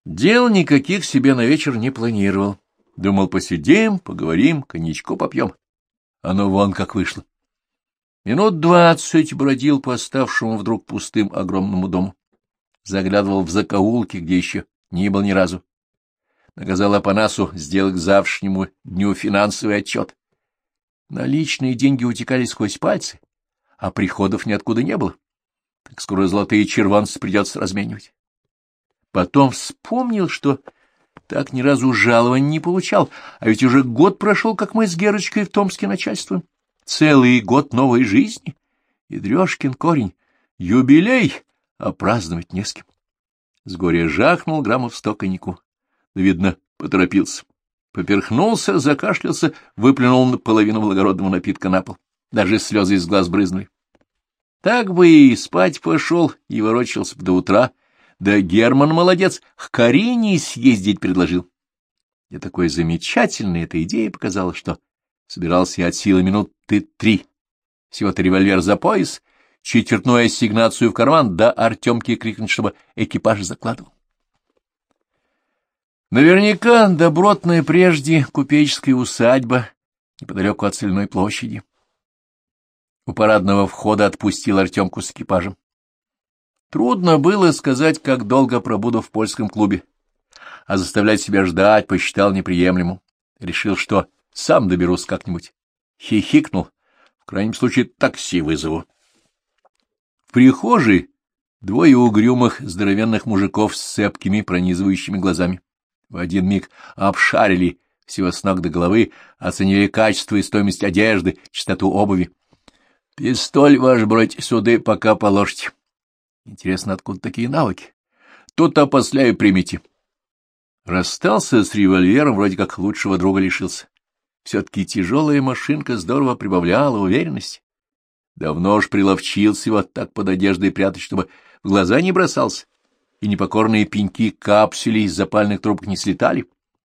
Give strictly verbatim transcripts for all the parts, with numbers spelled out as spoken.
Дел никаких себе на вечер не планировал. Думал, посидим, поговорим, коньячку попьем. Оно вон как вышло. Минут двадцать бродил по оставшему вдруг пустым огромному дому. Заглядывал в закоулки, где еще не был ни разу. Наказал Апанасу сделать к завтрашнему дню финансовый отчет. Наличные деньги утекали сквозь пальцы, а приходов ниоткуда не было. Так скоро золотые червонцы придется разменивать. Потом вспомнил, что так ни разу жалования не получал, а ведь уже год прошел, как мы с Герочкой в Томске начальствуем. Целый год новой жизни. И дрёшкин корень. Юбилей, а праздновать не с кем. С горя жахнул граммов сто коньяку. Да, видно, поторопился. Поперхнулся, закашлялся, выплюнул половину благородного напитка на пол. Даже слезы из глаз брызнули. Так бы и спать пошел, и ворочался до утра. Да Герман молодец, к Карине съездить предложил. И такой замечательной эта идея показала, что собирался я от силы минуты три. Всего-то револьвер за пояс, четвертную ассигнацию в карман, да Артемке крикнуть, чтобы экипаж закладывал. Наверняка добротная прежде купеческая усадьба неподалеку от Соляной площади. У парадного входа отпустил Артемку с экипажем. Трудно было сказать, как долго пробуду в польском клубе, а заставлять себя ждать посчитал неприемлемым. Решил, что сам доберусь как-нибудь. Хихикнул. В крайнем случае такси вызову. В прихожей двое угрюмых здоровенных мужиков с цепкими пронизывающими глазами. В один миг обшарили всего с ног до головы, оценили качество и стоимость одежды, чистоту обуви. — Пистоль, ваш брать, сюда пока положите. Интересно, откуда такие навыки? Тут опосля и примите. Расстался с револьвером, вроде как лучшего друга лишился. Все-таки тяжелая машинка здорово прибавляла уверенности. Давно уж приловчился его так под одеждой прятать, чтобы в глаза не бросался, и непокорные пеньки капсулей из запальных трубок не слетали.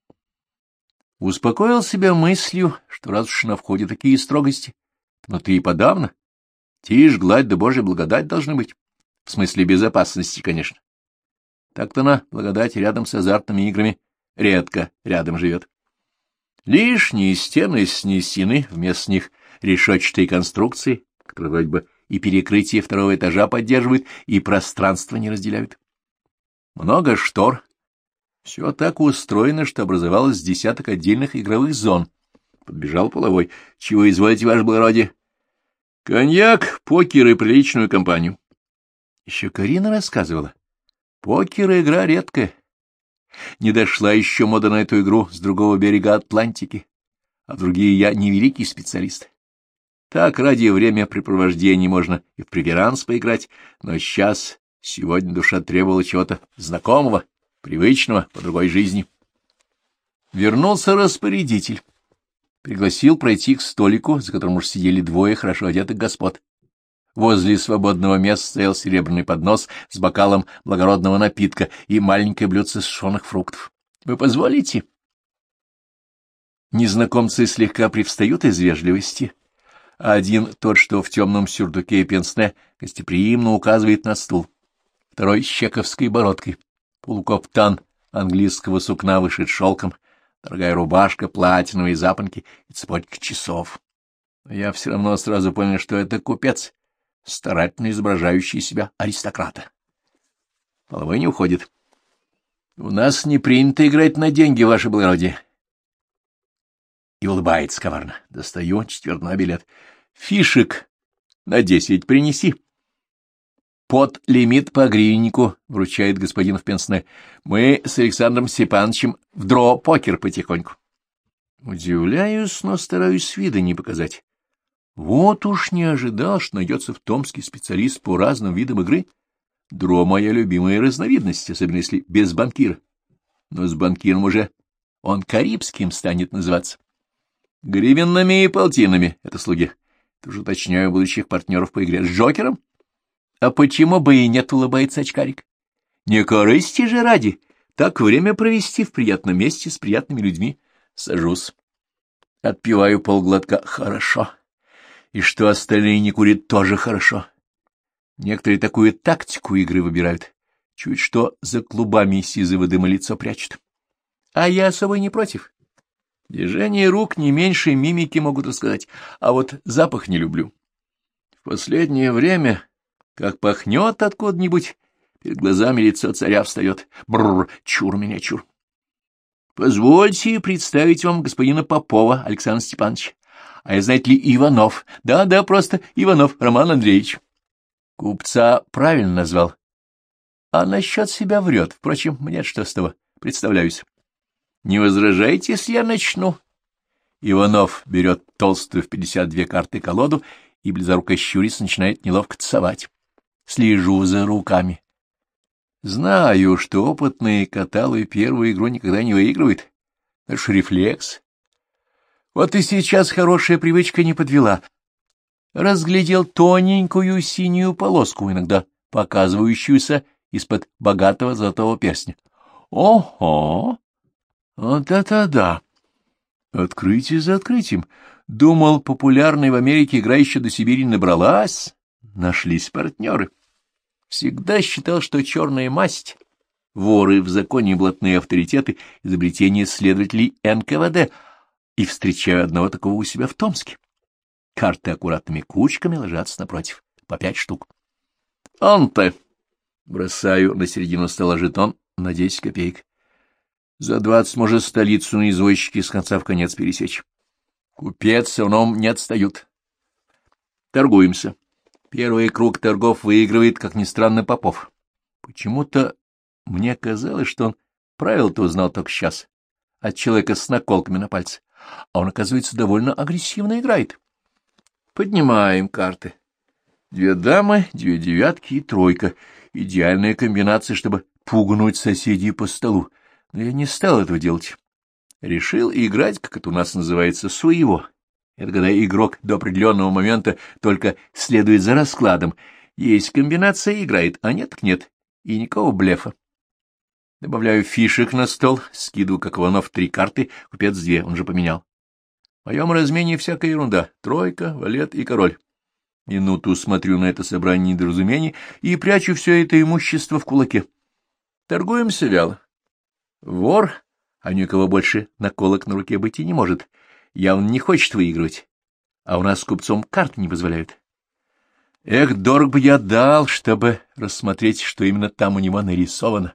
Успокоил себя мыслью, что раз уж на входе такие строгости, внутри и подавно. Тишь, гладь да Божья благодать должны быть. В смысле безопасности, конечно. Так-то она, благодать, рядом с азартными играми редко рядом живет. Лишние стены снесены, вместо них решетчатые конструкции, которые вроде бы и перекрытие второго этажа поддерживают, и пространство не разделяют. Много штор. Все так устроено, что образовалось десяток отдельных игровых зон. Подбежал половой. Чего изволите, ваше благородие? Коньяк, покер и приличную компанию. Еще Карина рассказывала. Покер — игра редкая. Не дошла еще мода на эту игру с другого берега Атлантики, а другие я не великий специалист. Так ради времяпрепровождения можно и в преферанс поиграть, но сейчас, сегодня душа требовала чего-то знакомого, привычного, по другой жизни. Вернулся распорядитель. Пригласил пройти к столику, за которым уж сидели двое хорошо одетых господ. Возле свободного места стоял серебряный поднос с бокалом благородного напитка и маленькое блюдце сушеных фруктов. — Вы позволите? Незнакомцы слегка привстают из вежливости. Один, тот, что в темном сюртуке и пенсне, гостеприимно указывает на стул. Второй с чековской бородкой. Полукоптан английского сукна вышит шелком, дорогая рубашка, платиновые запонки и цепочка часов. Но я все равно сразу понял, что это купец, старательно изображающий себя аристократа. Половой не уходит. — У нас не принято играть на деньги, ваше благородие. И улыбается коварно. Достаю четвертной билет. — Фишек на десять принеси. — Под лимит по гривеннику, — вручает господин в пенсне. — Мы с Александром Степановичем в дро-покер потихоньку. Удивляюсь, но стараюсь вида не показать. Вот уж не ожидал, что найдется в Томске специалист по разным видам игры. Дро — моя любимая разновидность, особенно если без банкира. Но с банкиром уже он карибским станет называться. Гривенными и полтинами — это слуги. Тоже уточняю будущих партнеров по игре с Джокером. А почему бы и нет, улыбается очкарик. Не корысти же ради, так время провести в приятном месте с приятными людьми. Сажусь. Отпиваю полглотка. Хорошо. И что остальные не курят, тоже хорошо. Некоторые такую тактику игры выбирают. Чуть что за клубами сизого дыма лицо прячет. А я особо не против. Движение рук не меньше мимики могут рассказать, а вот запах не люблю. В последнее время, как пахнет откуда-нибудь, перед глазами лицо царя встает. Бррр, чур меня, чур. Позвольте представить вам господина Попова Александра Степановича. А я, знаете ли, Иванов. Да-да, просто Иванов Роман Андреевич. Купца правильно назвал. А насчет себя врет. Впрочем, мне что с того, представляюсь. Не возражаете, если я начну? Иванов берет толстую в пятьдесят две карты колоду и, близоруко щурясь, начинает неловко тасовать. Слежу за руками. Знаю, что опытные каталы первую игру никогда не выигрывают. Это ж рефлекс. Вот и сейчас хорошая привычка не подвела. Разглядел тоненькую синюю полоску, иногда показывающуюся из-под богатого золотого перстня. Ого! Вот это да! Открытие за открытием. Думал, популярная в Америке игра еще до Сибири набралась. Нашлись партнеры. Всегда считал, что черная масть, воры в законе блатные авторитеты, изобретение следователей эн ка вэ дэ, и встречаю одного такого у себя в Томске. Карты аккуратными кучками ложатся напротив, по пять штук. Он-то! Бросаю на середину стола жетон на десять копеек. За двадцать может столицу на извозчике с конца в конец пересечь. Купец все равно не отстают. Торгуемся. Первый круг торгов выигрывает, как ни странно, Попов. Почему-то мне казалось, что он правила-то узнал только сейчас, от человека с наколками на пальце, а он, оказывается, довольно агрессивно играет. Поднимаем карты. Две дамы, две девятки и тройка. Идеальная комбинация, чтобы пугнуть соседей по столу. Но я не стал этого делать. Решил играть, как это у нас называется, своего. Это когда игрок до определенного момента только следует за раскладом. Есть комбинация — играет, а нет — так нет. И никакого блефа. Добавляю фишек на стол, скидываю, как Иванов, три карты, купец две, он же поменял. В моем размене всякая ерунда. Тройка, валет и король. Минуту смотрю на это собрание недоразумений и прячу все это имущество в кулаке. Торгуемся вяло. Вор, а ни у кого больше наколок на руке быть и не может, явно не хочет выигрывать, а у нас с купцом карты не позволяют. Эх, дорог бы я дал, чтобы рассмотреть, что именно там у него нарисовано.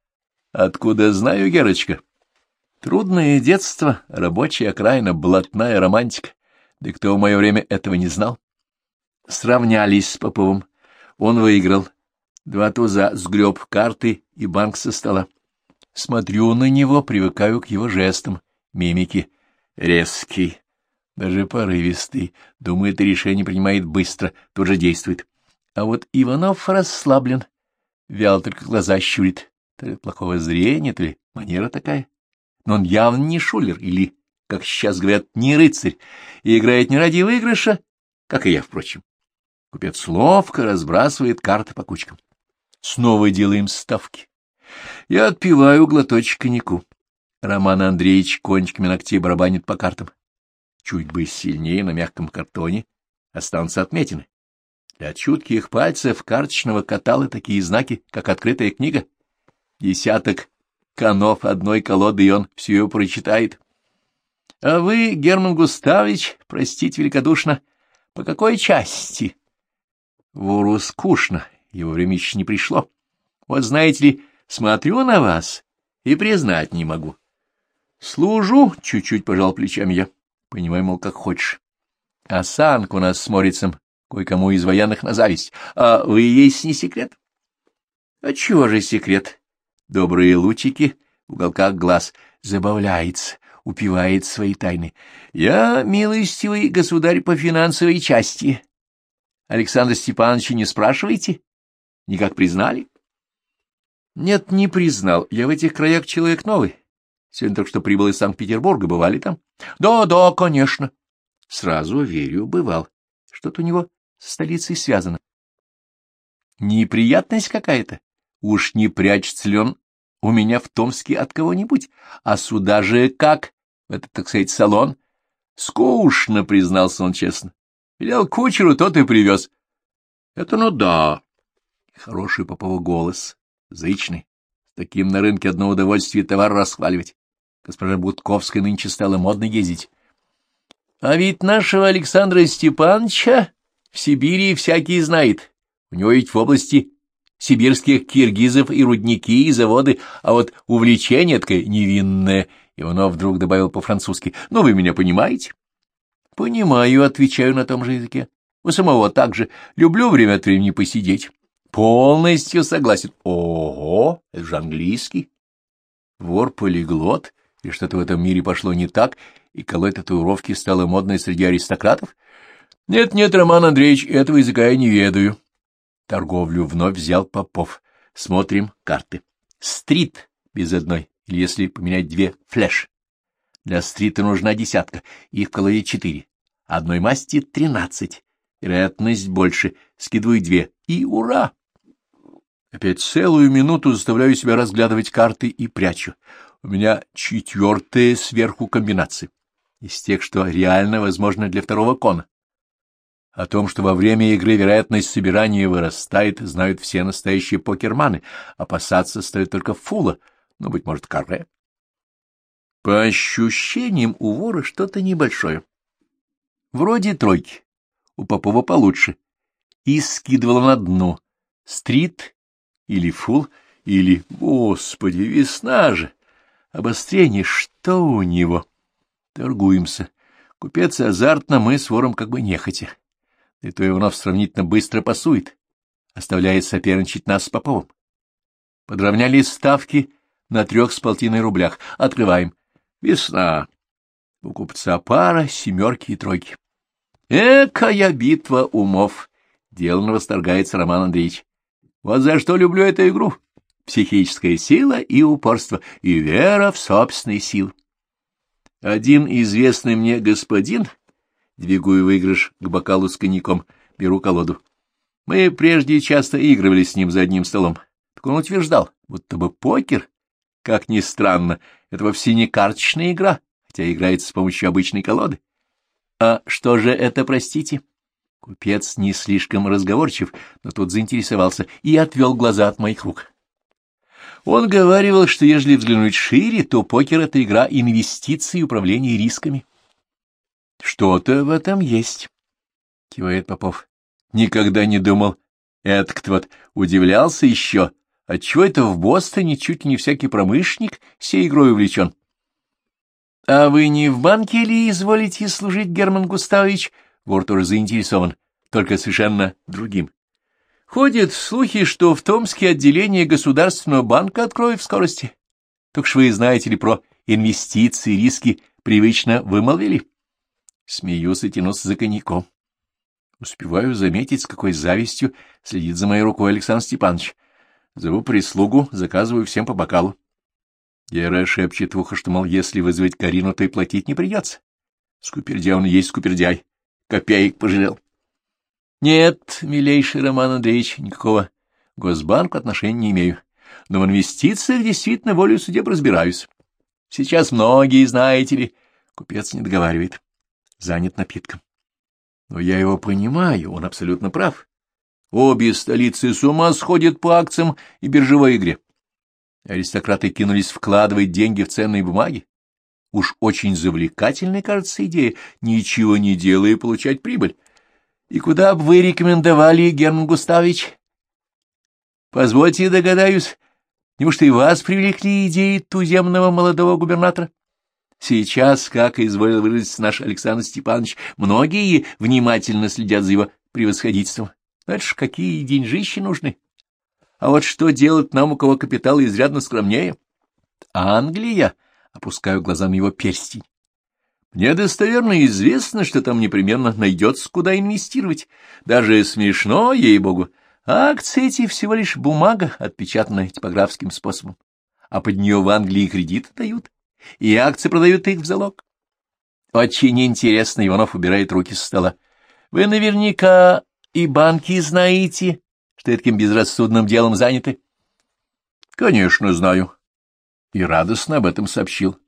Откуда знаю, Герочка? Трудное детство, рабочая окраина, блатная романтика. Да кто в мое время этого не знал? Сравнялись с Поповым. Он выиграл. Два туза, сгреб карты и банк со стола. Смотрю на него, привыкаю к его жестам, мимике. Резкий, даже порывистый. Думает, решение принимает быстро, тут же действует. А вот Иванов расслаблен. Вяло только глаза щурит. То ли плохого зрения, то ли манера такая. Но он явно не шулер или, как сейчас говорят, не рыцарь, и играет не ради выигрыша, как и я, впрочем. Купец ловко разбрасывает карты по кучкам. Снова делаем ставки. Я отпиваю глоточек коньяку. Роман Андреевич кончиками ногтей барабанит по картам. Чуть бы сильнее на мягком картоне останутся отметины. Для чутких пальцев карточного катала такие знаки, как открытая книга. Десяток конов одной колоды, и он всю ее прочитает. А вы, Герман Густавович, простите великодушно, по какой части? Вору скучно, его время еще не пришло. Вот знаете ли, смотрю на вас и признать не могу. Служу, чуть-чуть пожал плечами я. Понимаю, мол, как хочешь. Осанка у нас с Морицем кое-кому из военных на зависть. А вы есть не секрет? А чего же секрет? Добрые лучики в уголках глаз. Забавляется, упивает свои тайны. Я милостивый государь по финансовой части. Александра Степановича не спрашиваете? Никак признали? Нет, не признал. Я в этих краях человек новый. Сегодня только что прибыл из Санкт-Петербурга. Бывали там? Да, да, конечно. Сразу верю, бывал. Что-то у него с столицей связано. Неприятность какая-то. Уж не прячется ли он у меня в Томске от кого-нибудь? А сюда же как? В этот, так сказать, салон? Скучно, признался он честно. Велел кучеру, тот и привез. Это ну да. Хороший Попова голос. Зычный. С таким на рынке одно удовольствие товар расхваливать. Госпожа Будковская нынче стала модно ездить. А ведь нашего Александра Степановича в Сибири всякий знает. У него ведь в области сибирских киргизов и рудники, и заводы, а вот увлечение такое невинное. Иванов вдруг добавил по-французски. Ну, вы меня понимаете? Понимаю, отвечаю на том же языке. У самого так же. Люблю время от времени посидеть. Полностью согласен. Ого, это же английский. Вор-полиглот, и что-то в этом мире пошло не так, и колоть татуировки стало модной среди аристократов? Нет-нет, Роман Андреевич, этого языка я не ведаю. Торговлю вновь взял Попов. Смотрим карты. Стрит без одной, или если поменять две, флеш. Для стрита нужна десятка, их в колоде четыре. Одной масти тринадцать. Вероятность больше. Скидываю две. И ура! Опять целую минуту заставляю себя разглядывать карты и прячу. У меня четвертая сверху комбинация. Из тех, что реально возможно для второго кона. О том, что во время игры вероятность собирания вырастает, знают все настоящие покерманы. Опасаться стоит только фула, но, быть может, каре. По ощущениям, у вора что-то небольшое. Вроде тройки. У Попова получше. И скидывала на дно. Стрит или фул, или, господи, весна же. Обострение, что у него? Торгуемся. Купец азартно, мы с вором как бы нехотя. И то Иванов сравнительно быстро пасует, оставляет соперничать нас с Поповым. Подровняли ставки на трех с полтиной рублях. Открываем. Весна. У купца пара, семерки и тройки. Экая битва умов! Деланно восторгается Роман Андреевич. Вот за что люблю эту игру. Психическая сила и упорство, и вера в собственные силы. Один известный мне господин, двигаю выигрыш к бокалу с коньяком, беру колоду. Мы прежде часто игрывали с ним за одним столом. Так он утверждал, будто бы покер, как ни странно, это вовсе не карточная игра, хотя играется с помощью обычной колоды. А что же это, простите? Купец не слишком разговорчив, но тут заинтересовался и отвел глаза от моих рук. Он говаривал, что ежели взглянуть шире, то покер — это игра инвестиций и управления рисками. — Что-то в этом есть, — кивает Попов. Никогда не думал. Этот вот удивлялся еще. Отчего это в Бостоне чуть ли не всякий промышленник сей игрой увлечен? — А вы не в банке ли изволите служить, Герман Густавович? Вор тоже заинтересован, только совершенно другим. Ходят слухи, что в Томске отделение Государственного банка откроют в скорости. Так что вы знаете ли про инвестиции, риски привычно вымолвили? Смеюсь и тянусь за коньяком. Успеваю заметить, с какой завистью следит за моей рукой Александр Степанович. Зову прислугу, заказываю всем по бокалу. Гера шепчет в ухо, что, мол, если вызвать Карину, то и платить не придется. Скупердяй он есть скупердяй. Копеек пожалел. Нет, милейший Роман Андреевич, никакого к Госбанку отношения не имею. Но в инвестициях действительно волею судеб разбираюсь. Сейчас многие, знаете ли, купец не договаривает. Занят напитком. Но я его понимаю, он абсолютно прав. Обе столицы с ума сходят по акциям и биржевой игре. Аристократы кинулись вкладывать деньги в ценные бумаги. Уж очень завлекательной, кажется, идея, ничего не делая, получать прибыль. И куда бы вы рекомендовали, Герман Густавович? Позвольте догадаюсь, неужто и вас привлекли идеи туземного молодого губернатора? Сейчас, как изволил выразиться наш Александр Степанович, многие внимательно следят за его превосходительством. Но это ж какие деньжищи нужны. А вот что делать нам, у кого капитал изрядно скромнее? Англия. Опускаю глаза на его перстень. Мне достоверно известно, что там непременно найдется, куда инвестировать. Даже смешно, ей-богу. Акции эти всего лишь бумага, отпечатанная типографским способом. А под нее в Англии кредиты дают, и акции продают их в залог. Очень интересно, Иванов убирает руки со стола. Вы наверняка и банки знаете, что таким безрассудным делом заняты? Конечно, знаю. И радостно об этом сообщил.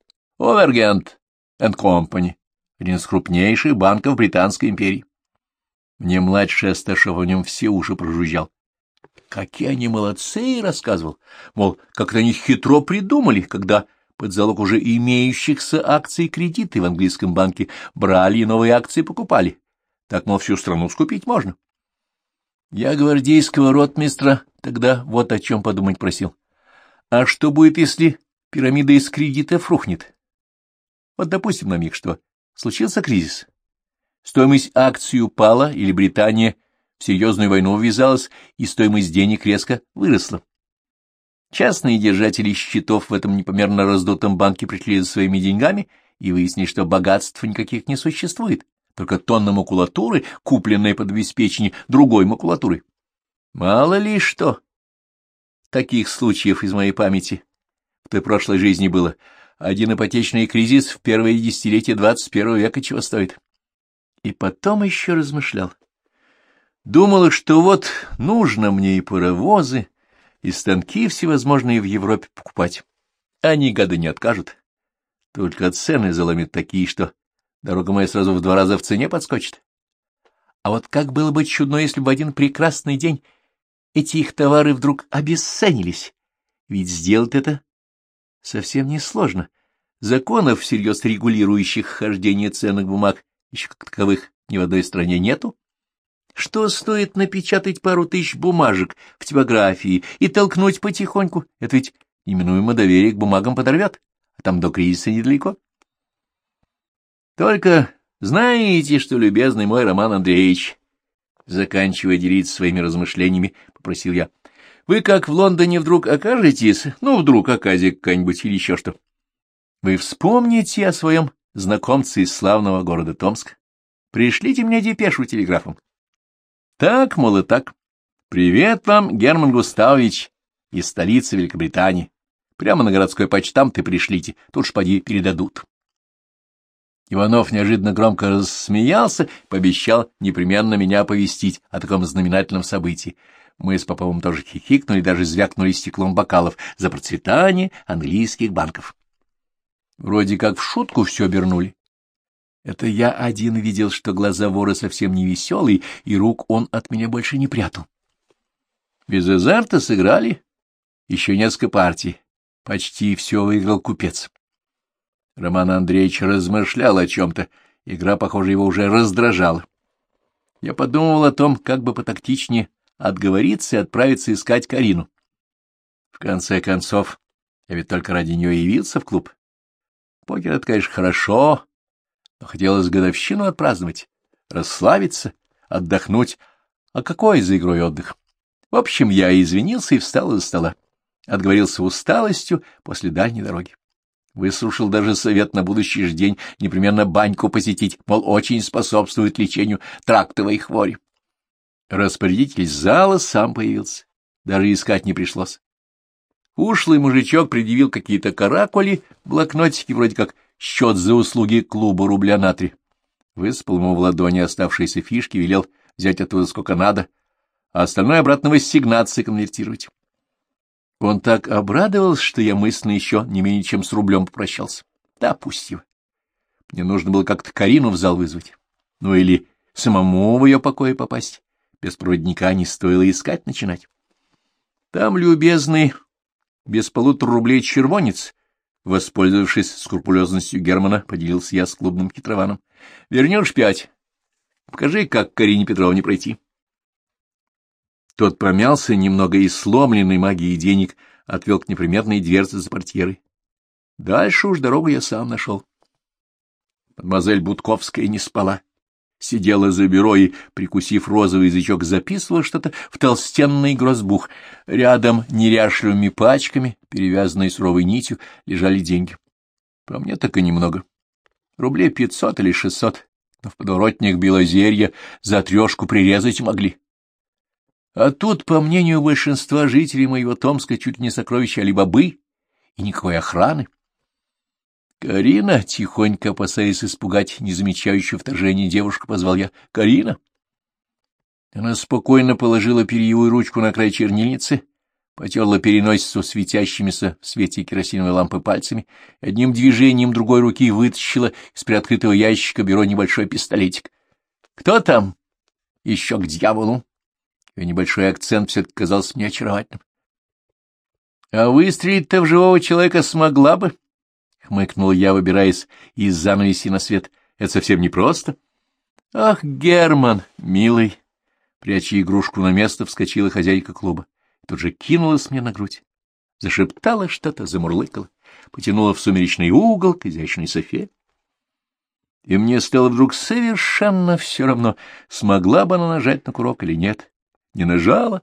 Овергент энд Компани, один из крупнейших банков Британской империи. Мне младший Асташов о нем все уши прожужжал. какие они молодцы, рассказывал. Мол, как-то они хитро придумали, когда под залог уже имеющихся акций и кредиты в английском банке брали и новые акции покупали. Так, мол, всю страну скупить можно. Я гвардейского ротмистра тогда вот о чем подумать просил. А что будет, если пирамида из кредитов рухнет? Вот допустим на миг, что случился кризис. Стоимость акций упала, или Британия в серьезную войну ввязалась, и стоимость денег резко выросла. Частные держатели счетов в этом непомерно раздутом банке пришли за своими деньгами и выяснили, что богатств никаких не существует, только тонна макулатуры, купленная под обеспечение другой макулатуры. Мало ли что. Таких случаев из моей памяти в той прошлой жизни было. Один ипотечный кризис в первое десятилетие двадцать первого века чего стоит. И потом еще размышлял. Думал, что вот нужно мне и паровозы, и станки всевозможные в Европе покупать. Они, гады, не откажут. Только цены заломят такие, что дорога моя сразу в два раза в цене подскочит. А вот как было бы чудно, если бы в один прекрасный день эти их товары вдруг обесценились. Ведь сделать это совсем несложно. Законов, всерьез регулирующих хождение ценных бумаг, еще как таковых ни в одной стране нету. Что стоит напечатать пару тысяч бумажек в типографии и толкнуть потихоньку? Это ведь неминуемо доверие к бумагам подорвет, а там до кризиса недалеко. Только знаете, что, любезный мой Роман Андреевич, заканчивая делиться своими размышлениями, попросил я, вы как в Лондоне вдруг окажетесь, ну, вдруг оказия какая-нибудь или еще что, вы вспомните о своем знакомце из славного города Томска. Пришлите мне депешу телеграфом. Так, мол, и так. Привет вам, Герман Густавович, из столицы Великобритании. Прямо на городской почтамт и пришлите, тут ж поди передадут. Иванов неожиданно громко рассмеялся, пообещал непременно меня оповестить о таком знаменательном событии. Мы с Поповым тоже хихикнули, даже звякнули стеклом бокалов за процветание английских банков. Вроде как в шутку все обернули. Это я один видел, что глаза вора совсем не веселые, и рук он от меня больше не прятал. Без азарта сыграли еще несколько партий. Почти все выиграл купец. Роман Андреевич размышлял о чем-то. Игра, похоже, его уже раздражала. Я подумывал о том, как бы потактичнее отговориться и отправиться искать Карину. В конце концов, я ведь только ради нее явился в клуб. Покер — это, конечно, хорошо, но хотелось годовщину отпраздновать, расслабиться, отдохнуть. А какой за игрой отдых? В общем, я извинился и встал из-за стола. Отговорился усталостью после дальней дороги. Выслушал даже совет на будущий же день непременно баньку посетить, мол, очень способствует лечению трактовой хвори. Распорядитель зала сам появился, даже искать не пришлось. Ушлый мужичок предъявил какие-то каракули, блокнотики, вроде как счет за услуги клуба рубля на три. Высыпал ему в ладони оставшиеся фишки, велел взять оттуда сколько надо, а остальное обратно в ассигнации конвертировать. Он так обрадовался, что я мысленно еще не менее чем с рублем попрощался. Да, пусть его. Мне нужно было как-то Карину в зал вызвать. Ну или самому в ее покое попасть. Без проводника не стоило искать начинать. Там любезный, без полутора рублей червонец, воспользовавшись скрупулезностью Германа, поделился я с клубным хитрованом. Вернешь пять. Покажи, как Карине Петровне пройти. Тот помялся немного и, сломленный магией денег, отвел к неприметной дверце за портьерой. Дальше уж дорогу я сам нашел. Мадемуазель Будковская не спала. Сидела за бюро и, прикусив розовый язычок, записывала что-то в толстенный грозбух. Рядом неряшливыми пачками, перевязанные суровой нитью, лежали деньги. По мне так и немного. Рублей пятьсот или шестьсот, но в подворотнях Белозерья за трешку прирезать могли. А тут, по мнению большинства жителей моего Томска, чуть не сокровища Али-Бабы и никакой охраны. «Карина!» — тихонько, опасаясь испугать незамечающую вторжение девушку, позвал я. «Карина!» Она спокойно положила перьевую ручку на край чернильницы, потерла переносицу светящимися в свете керосиновой лампы пальцами, одним движением другой руки вытащила из приоткрытого ящика бюро небольшой пистолетик. «Кто там? Еще к дьяволу!» Ее небольшой акцент все-таки казался мне очаровательным. — А выстрелить-то в живого человека смогла бы? — хмыкнул я, выбираясь из занавеси на свет. — Это совсем непросто. — Ах, Герман, милый! Пряча игрушку на место, вскочила хозяйка клуба. Тут же кинулась мне на грудь. Зашептала что-то, замурлыкала, потянула в сумеречный угол к изящной софе. И мне стало вдруг совершенно все равно, смогла бы она нажать на курок или нет. Не нажала.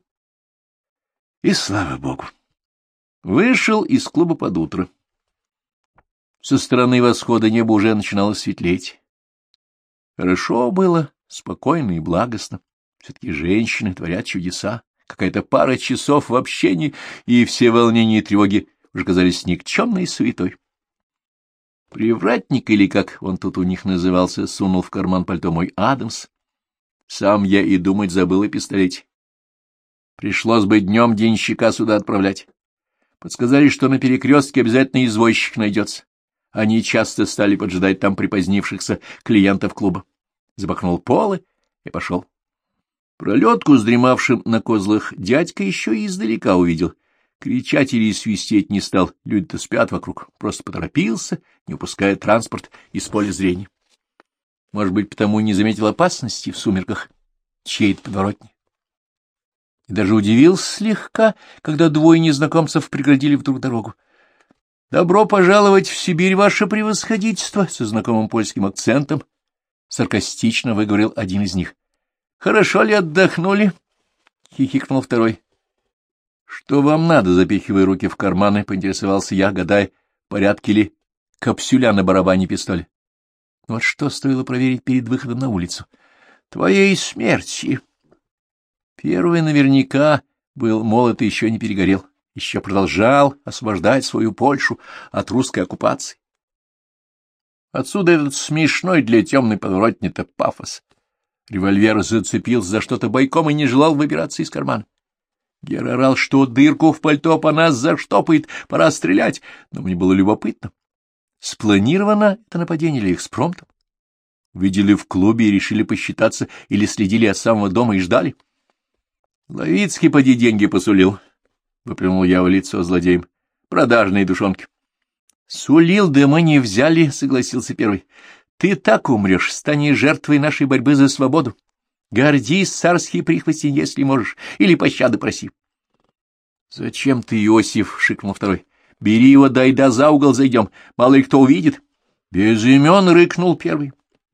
И слава богу. Вышел из клуба под утро. Со стороны восхода небо уже начинало светлеть. Хорошо было, спокойно и благостно. Все-таки женщины творят чудеса. Какая-то пара часов в общении, и все волнения и тревоги уже казались никчемной суетой. Привратник, или как он тут у них назывался, сунул в карман пальто мой Адамс. Сам я и думать забыл о пистолете. Пришлось бы днем денщика сюда отправлять. Подсказали, что на перекрестке обязательно извозчик найдется. Они часто стали поджидать там припозднившихся клиентов клуба. Запахнул полы и пошел. Пролетку с дремавшим на козлах дядька еще и издалека увидел. Кричать или свистеть не стал, люди-то спят вокруг, просто поторопился, не упуская транспорт из поля зрения. Может быть, потому и не заметил опасности в сумерках чьей-то подворотни. И даже удивился слегка, когда двое незнакомцев преградили вдруг дорогу. — Добро пожаловать в Сибирь, ваше превосходительство! — со знакомым польским акцентом саркастично выговорил один из них. — Хорошо ли отдохнули? — хихикнул второй. — Что вам надо? — запихивая руки в карманы, поинтересовался я, гадая, порядки ли капсюля на барабане пистоля. Вот что стоило проверить перед выходом на улицу. — Твоей смерти. Первый наверняка был молод и еще не перегорел, еще продолжал освобождать свою Польшу от русской оккупации. Отсюда этот смешной для темной подворотни-то пафос. Револьвер зацепился за что-то бойком и не желал выбираться из кармана. Гера орал, что дырку в пальто по нас заштопает, пора стрелять, но мне было любопытно. Спланировано это нападение или экспромтом? Видели в клубе и решили посчитаться или следили от самого дома и ждали? Ловицкий поди деньги посулил, — выплюнул я в лицо злодеем. Продажные душонки. Сулил, да мы не взяли, — согласился первый. Ты так умрешь, станешь жертвой нашей борьбы за свободу. Гордись, царские прихвости, если можешь, или пощады проси. — Зачем ты, Иосиф? — шикнул второй. — Бери его, дай да за угол зайдем, мало ли кто увидит. — Без имен, — рыкнул первый.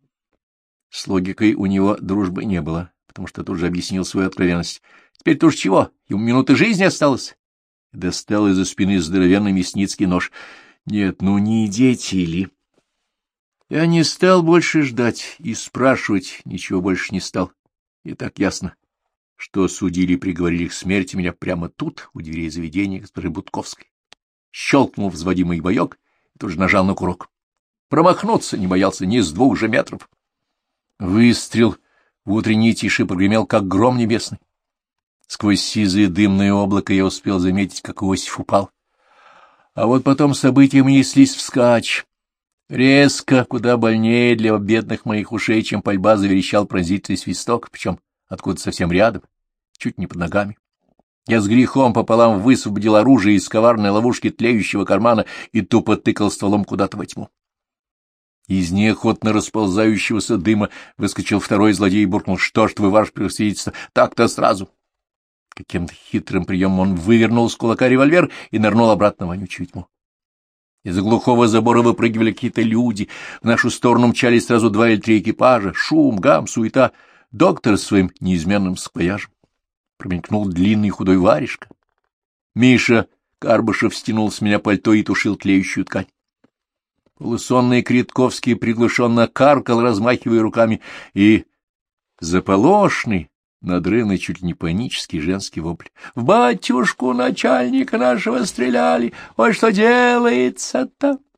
С логикой у него дружбы не было, потому что тут же объяснил свою откровенность. Теперь-то уж чего, ему минуты жизни осталось. Достал из-за спины здоровенный мясницкий нож. Нет, ну не дети ли? Я не стал больше ждать и спрашивать ничего больше не стал. И так ясно, что судили и приговорили к смерти меня прямо тут, у дверей заведения госпожи Будковской. Щелкнул взводимый боек и тут же нажал на курок. Промахнуться не боялся ни с двух же метров. Выстрел в утренней тиши прогремел, как гром небесный. Сквозь сизое дымное облако я успел заметить, как Иосиф упал. А вот потом события неслись вскачь. Резко, куда больнее для бедных моих ушей, чем пальба, заверещал пронзительный свисток, причем откуда-то совсем рядом, чуть не под ногами. Я с грехом пополам высвободил оружие из коварной ловушки тлеющего кармана и тупо тыкал стволом куда-то во тьму. Из неохотно расползающегося дыма выскочил второй злодей и буркнул: — Что ж вы, ваше превосходительство, так-то сразу? Каким-то хитрым приемом он вывернул с кулака револьвер и нырнул обратно в вонючую тьму. Из-за глухого забора выпрыгивали какие-то люди, в нашу сторону мчались сразу два или три экипажа, шум, гам, суета. Доктор с своим неизменным саквояжем. Промелькнул длинный худой варежка. Миша Карбышев стянул с меня пальто и тушил тлеющую ткань. Полусонный Кретковский приглушенно каркал, размахивая руками, и заполошный, надрывный, чуть ли не панический женский вопль. — В батюшку начальника нашего стреляли! Ой, что делается-то?